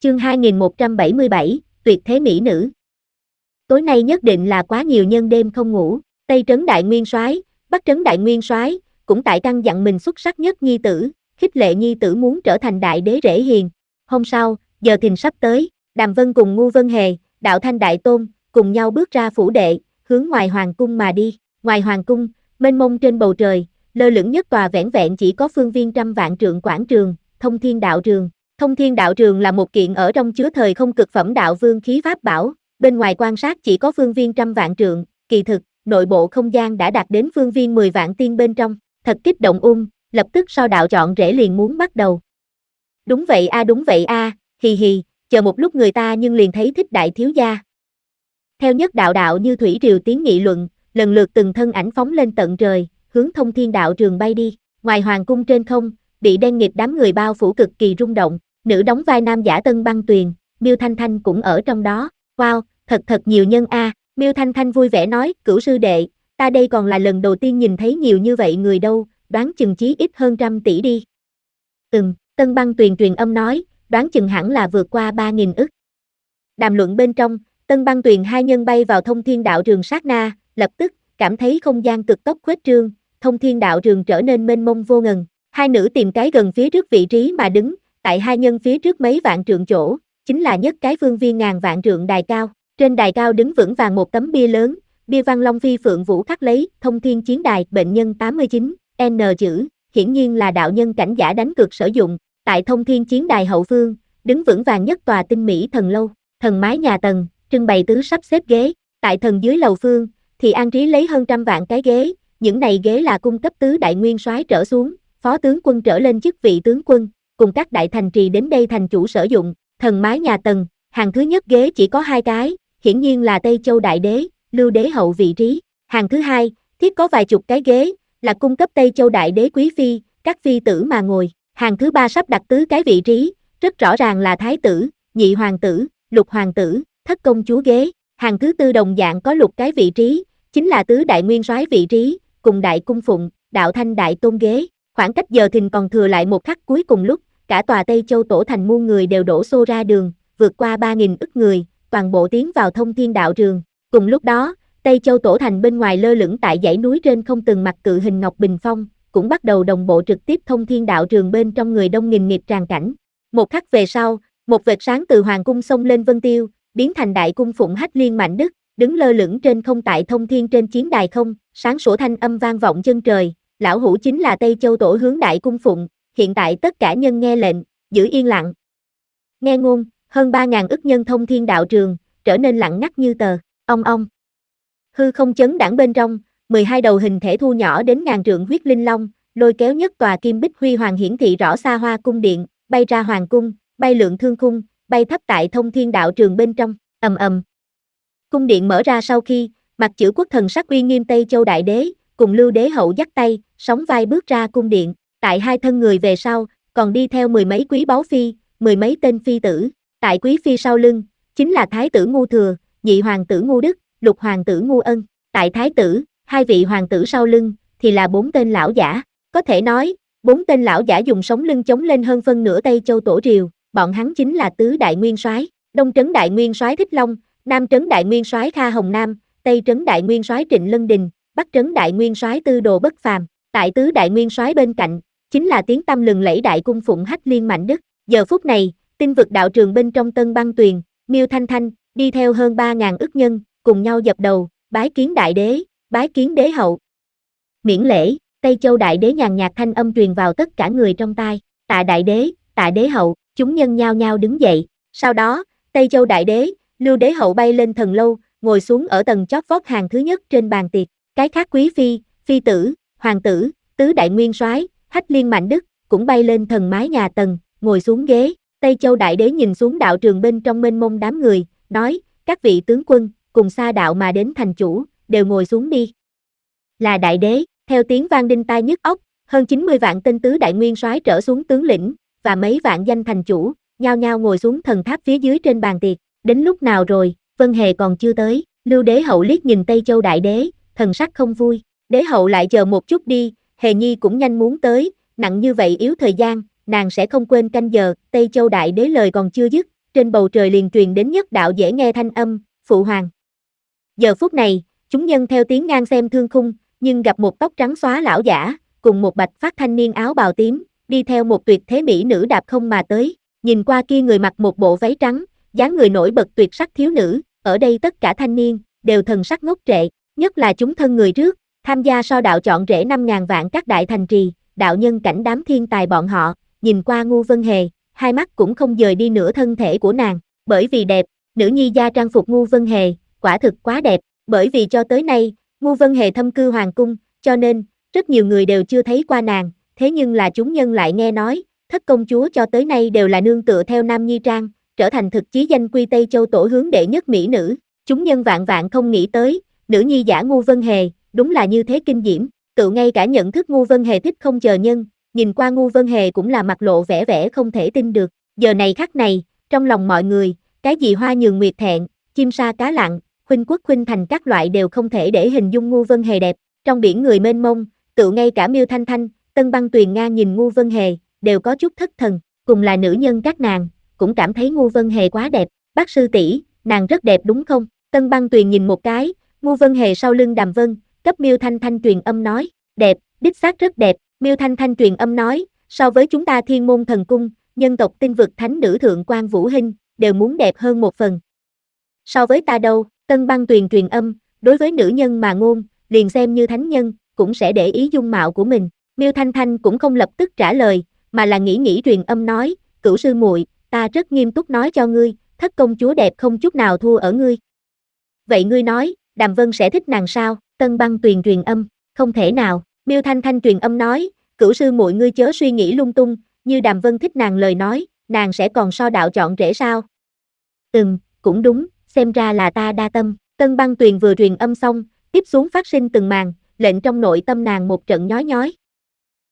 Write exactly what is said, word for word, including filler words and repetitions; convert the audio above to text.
Chương hai nghìn một trăm bảy mươi bảy, tuyệt thế mỹ nữ. Tối nay nhất định là quá nhiều nhân đêm không ngủ, Tây trấn đại nguyên soái, Bắc trấn đại nguyên soái, cũng tại căn dặn mình xuất sắc nhất nhi tử, khích lệ nhi tử muốn trở thành đại đế rể hiền. Hôm sau, giờ thìn sắp tới, Đàm Vân cùng Ngu Vân Hề, Đạo Thanh đại tôn, cùng nhau bước ra phủ đệ, hướng ngoài hoàng cung mà đi. Ngoài hoàng cung, mênh mông trên bầu trời, lơ lửng nhất tòa vẻn vẹn chỉ có phương viên trăm vạn trượng quảng trường, Thông Thiên Đạo Trường. Thông Thiên Đạo Trường là một kiện ở trong chứa thời không cực phẩm đạo vương khí pháp bảo, bên ngoài quan sát chỉ có phương viên trăm vạn trượng, kỳ thực, nội bộ không gian đã đạt đến phương viên mười vạn tiên bên trong, thật kích động ung, lập tức sau đạo chọn rể liền muốn bắt đầu. Đúng vậy a đúng vậy a, hì hì, chờ một lúc người ta nhưng liền thấy thích đại thiếu gia. Theo nhất đạo đạo như thủy triều tiếng nghị luận, lần lượt từng thân ảnh phóng lên tận trời, hướng Thông Thiên Đạo Trường bay đi, ngoài hoàng cung trên không, bị đen nghịt đám người bao phủ cực kỳ rung động. Nữ đóng vai nam giả Tân Băng Tuyền, Miêu Thanh Thanh cũng ở trong đó. Wow, thật thật nhiều nhân a. À. Miêu Thanh Thanh vui vẻ nói, cửu sư đệ, ta đây còn là lần đầu tiên nhìn thấy nhiều như vậy người đâu, đoán chừng chí ít hơn trăm tỷ đi. Ừm, Tân Băng Tuyền truyền âm nói, đoán chừng hẳn là vượt qua ba nghìn ức. Đàm luận bên trong, Tân Băng Tuyền hai nhân bay vào Thông Thiên Đạo Trường sát na, lập tức cảm thấy không gian cực tốc khuếch trương, Thông Thiên Đạo Trường trở nên mênh mông vô ngần. Hai nữ tìm cái gần phía trước vị trí mà đứng. Tại hai nhân phía trước mấy vạn trượng chỗ, chính là nhất cái phương viên ngàn vạn trượng đài cao. Trên đài cao đứng vững vàng một tấm bia lớn, bia văn Long Phi Phượng Vũ khắc lấy Thông Thiên Chiến Đài bệnh nhân tám mươi chín, N chữ, hiển nhiên là đạo nhân cảnh giả đánh cược sử dụng. Tại Thông Thiên Chiến Đài hậu phương, đứng vững vàng nhất tòa tinh mỹ thần lâu, thần mái nhà tầng, trưng bày tứ sắp xếp ghế. Tại thần dưới lầu phương, thì an trí lấy hơn trăm vạn cái ghế, những này ghế là cung cấp tứ đại nguyên soái trở xuống, phó tướng quân trở lên chức vị tướng quân, cùng các đại thành trì đến đây thành chủ sử dụng. Thần mái nhà tầng, hàng thứ nhất ghế chỉ có hai cái, hiển nhiên là Tây Châu đại đế, Lưu đế hậu vị trí. Hàng thứ hai, thiết có vài chục cái ghế, là cung cấp Tây Châu đại đế quý phi, các phi tử mà ngồi. Hàng thứ ba sắp đặt tứ cái vị trí, rất rõ ràng là thái tử, nhị hoàng tử, lục hoàng tử, thất công chúa ghế. Hàng thứ tư đồng dạng có lục cái vị trí, chính là tứ đại nguyên soái vị trí, cùng đại cung phụng, Đạo Thanh đại tôn ghế. Khoảng cách giờ thìn còn thừa lại một khắc cuối cùng lúc, cả tòa Tây Châu tổ thành muôn người đều đổ xô ra đường, vượt qua ba nghìn ức người, toàn bộ tiến vào Thông Thiên Đạo Trường. Cùng lúc đó, Tây Châu tổ thành bên ngoài lơ lửng tại dãy núi trên không từng mặt cự hình ngọc bình phong, cũng bắt đầu đồng bộ trực tiếp Thông Thiên Đạo Trường bên trong người đông nghìn nghịt tràn cảnh. Một khắc về sau, một vệt sáng từ hoàng cung xông lên vân tiêu, biến thành đại cung phụng Hách Liên Mạnh Đức, đứng lơ lửng trên không tại Thông Thiên trên chiến đài không, sáng sủa thanh âm vang vọng chân trời. Lão hủ chính là Tây Châu tổ hướng đại cung phụng, hiện tại tất cả nhân nghe lệnh, giữ yên lặng. Nghe ngôn, hơn ba ngàn ức nhân Thông Thiên Đạo Trường, trở nên lặng ngắt như tờ, ong ong. Hư không chấn đãng bên trong, mười hai đầu hình thể thu nhỏ đến ngàn trượng huyết linh long, lôi kéo nhất tòa kim bích huy hoàng hiển thị rõ xa hoa cung điện, bay ra hoàng cung, bay lượn thương khung, bay thấp tại Thông Thiên Đạo Trường bên trong, ầm ầm. Cung điện mở ra sau khi, mặt chữ quốc thần sắc uy nghiêm Tây Châu đại đế, cùng Lưu đế hậu dắt tay, sóng vai bước ra cung điện, tại hai thân người về sau, còn đi theo mười mấy quý báu phi, mười mấy tên phi tử, tại quý phi sau lưng, chính là thái tử Ngu Thừa, nhị hoàng tử Ngu Đức, lục hoàng tử Ngu Ân, tại thái tử, hai vị hoàng tử sau lưng, thì là bốn tên lão giả, có thể nói, bốn tên lão giả dùng sống lưng chống lên hơn phân nửa Tây Châu tổ triều, bọn hắn chính là tứ đại nguyên soái, Đông trấn đại nguyên soái Thích Long, Nam trấn đại nguyên soái Kha Hồng Nam, Tây trấn đại nguyên soái Trịnh Lân Đình, Bắc trấn đại nguyên soái Tư Đồ Bất Phàm, tại tứ đại nguyên soái bên cạnh, chính là tiếng tăm lừng lẫy đại cung phụng Hách Liên Mạnh Đức. Giờ phút này, tinh vực đạo trường bên trong Tân Băng Tuyền, Miêu Thanh Thanh, đi theo hơn ba ngàn ức nhân, cùng nhau dập đầu, bái kiến đại đế, bái kiến đế hậu. Miễn lễ, Tây Châu đại đế nhàn nhạt thanh âm truyền vào tất cả người trong tai, tạ đại đế, tạ đế hậu, chúng nhân nhao nhao đứng dậy. Sau đó, Tây Châu đại đế, Lưu đế hậu bay lên thần lâu, ngồi xuống ở tầng chót vót hàng thứ nhất trên bàn tiệc. Cái khác quý phi, phi tử, hoàng tử, tứ đại nguyên soái, Hách Liên Mạnh Đức, cũng bay lên thần mái nhà tầng, ngồi xuống ghế. Tây Châu đại đế nhìn xuống đạo trường bên trong mênh mông đám người, nói, các vị tướng quân, cùng xa đạo mà đến thành chủ, đều ngồi xuống đi. Là đại đế, theo tiếng vang đinh tai nhức óc, hơn chín mươi vạn tên tứ đại nguyên soái trở xuống tướng lĩnh, và mấy vạn danh thành chủ, nhao nhao ngồi xuống thần tháp phía dưới trên bàn tiệc. Đến lúc nào rồi, Vân Hề còn chưa tới, Lưu đế hậu liếc nhìn Tây Châu đại đế, thần sắc không vui, đế hậu lại chờ một chút đi, Hề Nhi cũng nhanh muốn tới, nặng như vậy yếu thời gian, nàng sẽ không quên canh giờ. Tây Châu đại đế lời còn chưa dứt, trên bầu trời liền truyền đến nhất đạo dễ nghe thanh âm, phụ hoàng. Giờ phút này, chúng nhân theo tiếng ngang xem thương khung, nhưng gặp một tóc trắng xóa lão giả, cùng một bạch phát thanh niên áo bào tím, đi theo một tuyệt thế mỹ nữ đạp không mà tới, nhìn qua kia người mặc một bộ váy trắng, dáng người nổi bật tuyệt sắc thiếu nữ, ở đây tất cả thanh niên, đều thần sắc ngốc trệ, nhất là chúng thân người trước, tham gia so đạo chọn rễ năm ngàn vạn các đại thành trì, đạo nhân cảnh đám thiên tài bọn họ, nhìn qua Ngu Vân Hề, hai mắt cũng không dời đi nửa thân thể của nàng, bởi vì đẹp, nữ nhi gia trang phục Ngu Vân Hề, quả thực quá đẹp, bởi vì cho tới nay, Ngu Vân Hề thâm cư hoàng cung, cho nên, rất nhiều người đều chưa thấy qua nàng, thế nhưng là chúng nhân lại nghe nói, thất công chúa cho tới nay đều là nương tựa theo Nam Nhi Trang, trở thành thực chí danh quy Tây Châu tổ hướng đệ nhất mỹ nữ, chúng nhân vạn vạn không nghĩ tới, nữ nhi giả Ngu Vân Hề, đúng là như thế kinh diễm, tự ngay cả nhận thức Ngu Vân Hề thích không chờ nhân, nhìn qua Ngu Vân Hề cũng là mặt lộ vẻ vẻ không thể tin được, giờ này khắc này, trong lòng mọi người, cái gì hoa nhường nguyệt thẹn, chim sa cá lặng, khuynh quốc khuynh thành các loại đều không thể để hình dung Ngu Vân Hề đẹp, trong biển người mênh mông, tự ngay cả Miêu Thanh Thanh, Tân Băng Tuyền Nga nhìn Ngu Vân Hề, đều có chút thất thần, cùng là nữ nhân các nàng, cũng cảm thấy Ngu Vân Hề quá đẹp, bác sư tỷ, nàng rất đẹp đúng không? Tân Băng Tuyền nhìn một cái, Ngu Vân Hề sau lưng Đàm Vân, cấp Miêu Thanh Thanh truyền âm nói, đẹp, đích xác rất đẹp, Miêu Thanh Thanh truyền âm nói, so với chúng ta Thiên Môn Thần Cung, nhân tộc tinh vực thánh nữ thượng quan Vũ Hinh, đều muốn đẹp hơn một phần. So với ta đâu, Tân Băng Tuyền truyền âm, đối với nữ nhân mà ngôn, liền xem như thánh nhân, cũng sẽ để ý dung mạo của mình. Miêu Thanh Thanh cũng không lập tức trả lời, mà là nghĩ nghĩ truyền âm nói, cửu sư muội, ta rất nghiêm túc nói cho ngươi, thất công chúa đẹp không chút nào thua ở ngươi. Vậy ngươi nói, Đàm Vân sẽ thích nàng sao? Tân Băng Tuyền truyền âm, không thể nào. Miêu Thanh Thanh truyền âm nói, cửu sư muội ngươi chớ suy nghĩ lung tung, như Đàm Vân thích nàng lời nói, nàng sẽ còn so đạo chọn rễ sao? Ừm, cũng đúng, xem ra là ta đa tâm. Tân Băng Tuyền vừa truyền âm xong, tiếp xuống phát sinh từng màn, lệnh trong nội tâm nàng một trận nhói nhói.